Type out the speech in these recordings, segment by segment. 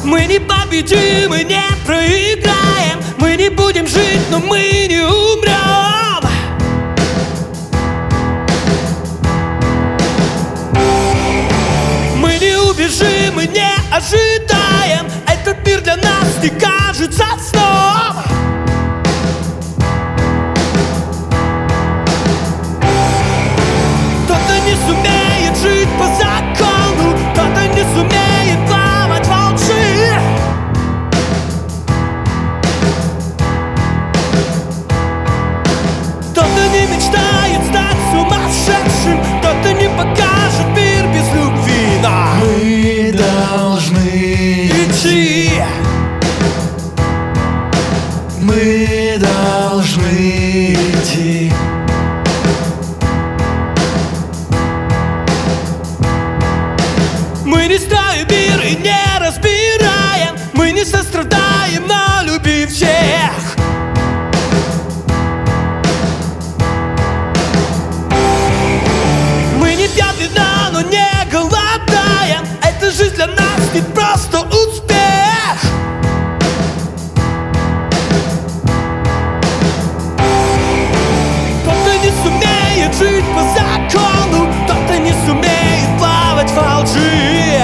Мы не победим и не проиграем. Мы не будем жить, но мы не умрем. Мы не убежим и не ожидаем. Этот мир для нас не кажется сном. Кто-то не сумеет жить по закону, кто-то не сумеет плавать во лжи. Кто-то не мечтает стать сумасшедшим, кто-то не покажет мир без любви. Но мы должны идти. Мы должны идти. Мы не строим мир и не разбираем. Мы не сострадаем, но любим всех. Мы не пьем вина, но не голодаем. Эта жизнь для нас не просто успех. Кто-то не сумеет жить по закону, кто-то не сумеет плавать во лжи.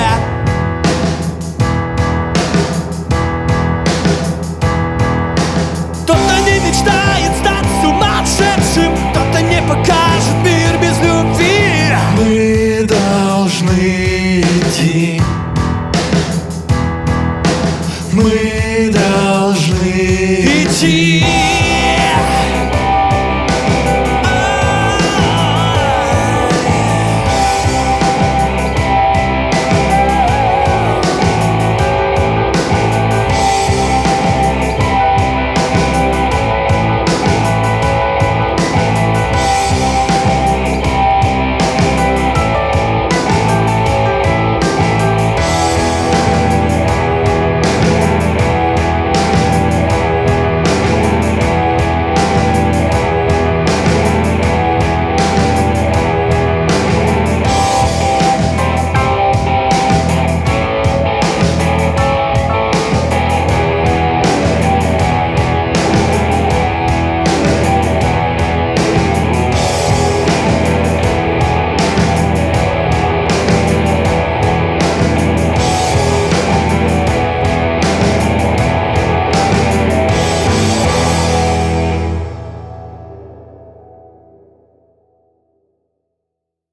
Кто-то не мечтает стать сумасшедшим, кто-то не покажет мир без любви. Мы должны идти. Мы должны Идти.